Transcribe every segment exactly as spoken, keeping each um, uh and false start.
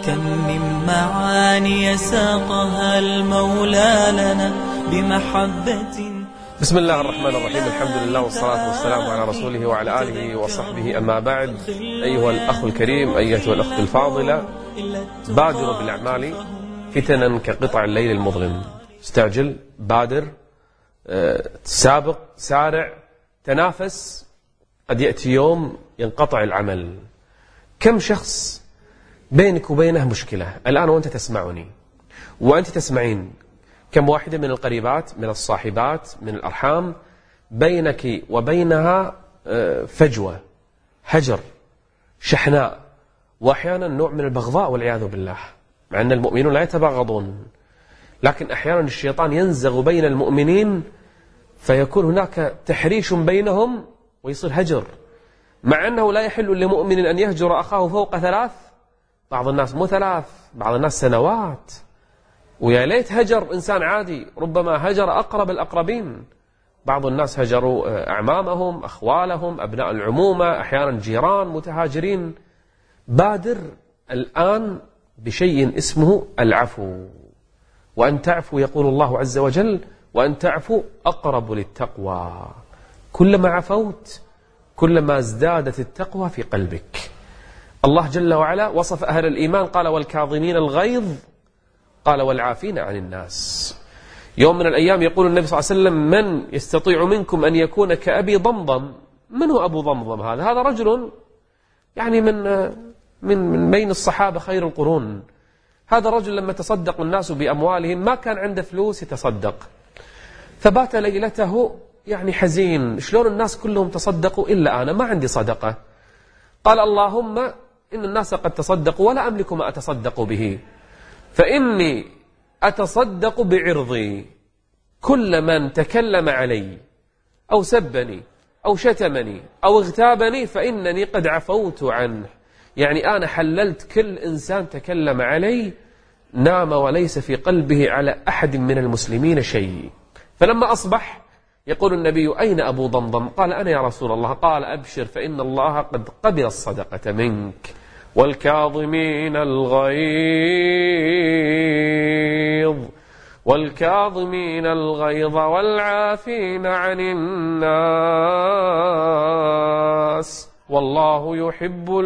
كم من معاني ساقها المولى لنا بمحبة. بسم الله الرحمن الرحيم، الحمد لله والصلاة والسلام على رسوله وعلى آله وصحبه، أما بعد. أيها الأخ الكريم، أيتها الأخت الفاضلة، بادروا بالأعمال فتنا كقطع الليل المظلم. استعجل، بادر، سابق، سارع، تنافس. قد يأتي يوم ينقطع العمل. كم شخص بينك وبينه مشكلة الآن وأنت تسمعني وأنت تسمعين، كم واحدة من القريبات، من الصاحبات، من الأرحام بينك وبينها فجوة، هجر، شحناء، وأحيانا نوع من البغضاء والعياذ بالله، مع أن المؤمنون لا يتباغضون، لكن أحيانا الشيطان ينزغ بين المؤمنين فيكون هناك تحريش بينهم ويصير هجر، مع أنه لا يحل لمؤمن أن يهجر أخاه فوق ثلاث. بعض الناس مو ثلاث، بعض الناس سنوات، ويا ليت هجر إنسان عادي، ربما هجر أقرب الأقربين. بعض الناس هجروا أعمامهم، أخوالهم، أبناء العمومة، أحيانا جيران متهاجرين. بادر الآن بشيء اسمه العفو، وأن تعفو يقول الله عز وجل: وأن تعفو أقرب للتقوى. كلما عفوت كلما ازدادت التقوى في قلبك. الله جل وعلا وصف أهل الإيمان قال: والكاظمين الغيظ، قال: والعافين عن الناس. يوم من الأيام يقول النبي صلى الله عليه وسلم: من يستطيع منكم أن يكون كأبي ضمضم؟ من هو أبو ضمضم هذا؟ هذا رجل يعني من من من بين الصحابة خير القرون. هذا الرجل لما تصدق الناس بأموالهم ما كان عنده فلوس يتصدق، فبات ليلته يعني حزين، شلون الناس كلهم تصدقوا إلا أنا ما عندي صدقة. قال: اللهم إن الناس قد تصدقوا ولا أملك ما أتصدق به، فإني أتصدق بعرضي. كل من تكلم علي أو سبني أو شتمني أو اغتابني فإنني قد عفوت عنه. يعني أنا حللت كل إنسان تكلم علي، نام وليس في قلبه على أحد من المسلمين شيء. فلما أصبح يقول النبي: أين أبو ضمضم؟ قال: أنا يا رسول الله. قال: أبشر فإن الله قد قبل الصدقة منك. والكاظمين الغيظ والكاظمين الغيظ والعافين عن الناس والله يحب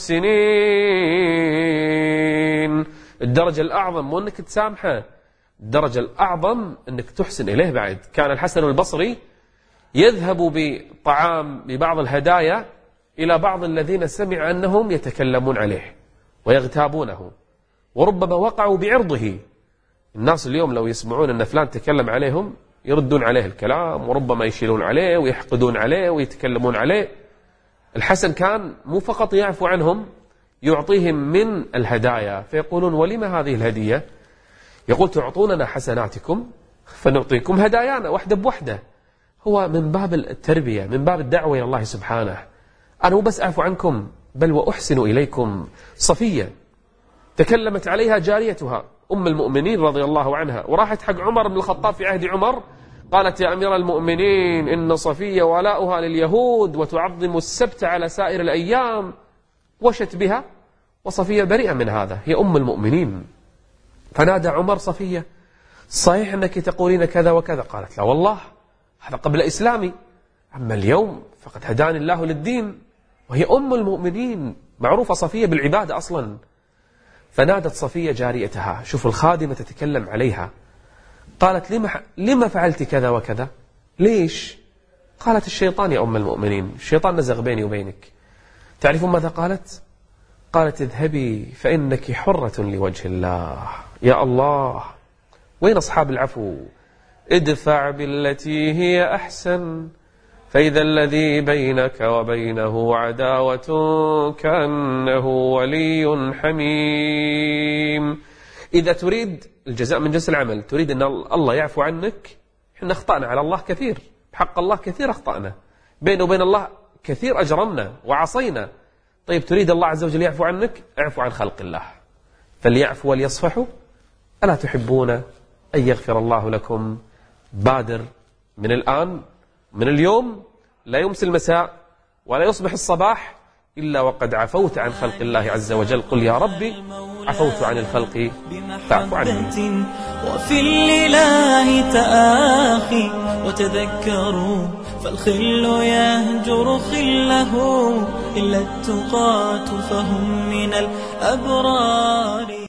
المحسنين. الدرجة الأعظم مو أنك تسامحه، الدرجة الأعظم أنك تحسن إليه. بعد كان الحسن البصري يذهب بطعام ببعض الهدايا إلى بعض الذين سمع أنهم يتكلمون عليه ويغتابونه، وربما وقعوا بعرضه. الناس اليوم لو يسمعون أن فلان تكلم عليهم يردون عليه الكلام، وربما يشيلون عليه ويحقدون عليه ويتكلمون عليه. الحسن كان مو فقط يعفو عنهم، يعطيهم من الهدايا، فيقولون: ولما هذه الهدية؟ يقول: تعطوننا حسناتكم فنعطيكم هدايانا واحدة بوحدة. هو من باب التربية، من باب الدعوة إلى الله سبحانه. أنا مو بس أعفو عنكم بل وأحسن إليكم. صفية تكلمت عليها جاريتها أم المؤمنين رضي الله عنها، وراحت حق عمر بن الخطاب في عهد عمر، قالت: يا أمير المؤمنين، إن صفية ولاؤها لليهود وتعظم السبت على سائر الأيام. وشت بها، وصفية بريئة من هذا، هي أم المؤمنين. فنادى عمر صفية: صحيح أنك تقولين كذا وكذا؟ قالت: لا والله، هذا قبل إسلامي، أما اليوم فقد هداني الله للدين. وهي أم المؤمنين، معروفة صفية بالعبادة أصلا. فنادت صفية جاريتها، شوف الخادمة تتكلم عليها، قالت: لما, لما فعلت كذا وكذا؟ ليش؟ قالت: الشيطان يا أم المؤمنين، الشيطان نزغ بيني وبينك. تعرفون ماذا قالت؟ قالت: اذهبي فإنك حرة لوجه الله. يا الله، وين أصحاب العفو؟ ادفع بالتي هي أحسن فإذا الذي بينك وبينه عداوة كأنه ولي حميم. إذا تريد الجزاء من جنس العمل، تريد أن الله يعفو عنك. إحنا أخطأنا على الله كثير، بحق الله كثير أخطأنا، بينه وبين الله كثير أجرمنا وعصينا. طيب تريد الله عز وجل يعفو عنك؟ اعفو عن خلق الله، فليعفو وليصفحوا ألا تحبون أن يغفر الله لكم؟ بادر من الآن، من اليوم، لا يمسي المساء ولا يصبح الصباح إلا وقد عفوت عن خلق الله عز وجل. قل يا ربي عفوت عن الخلق فاعف عني. وفي الإله تآخي وتذكروا، فالخل يهجر خله، إلا التقاة فهم من الأبرار.